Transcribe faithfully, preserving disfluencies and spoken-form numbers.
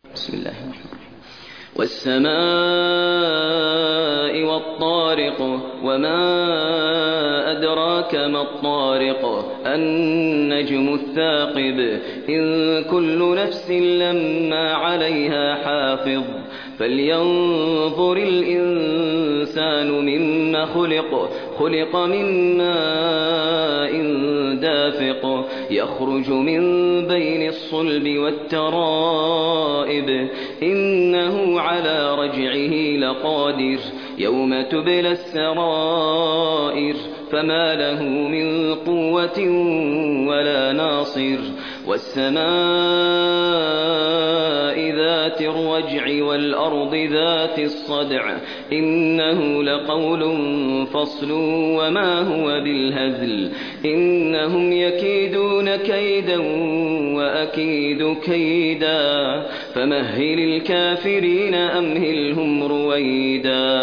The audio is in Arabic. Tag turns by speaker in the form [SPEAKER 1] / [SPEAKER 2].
[SPEAKER 1] بسم الله الرحمن الرحيم. والسماء والطارق وما أدراك ما الطارق النجم الثاقب إن كل نفس لما عليها حافظ فلينظر الإنسان مما خلق خلق من ماء دافق يخرج من بين الصلب والترائب إنه على رجعه لقادر يوم تبلى السرائر فما له من قوة ولا ناصر والسماء ذات الرجع والأرض ذات الصدع إنه لقول فصل وما هو بالهزل إنهم يكيدون كيدا وأكيد كيدا فمهل الكافرين أمهلهم رويدا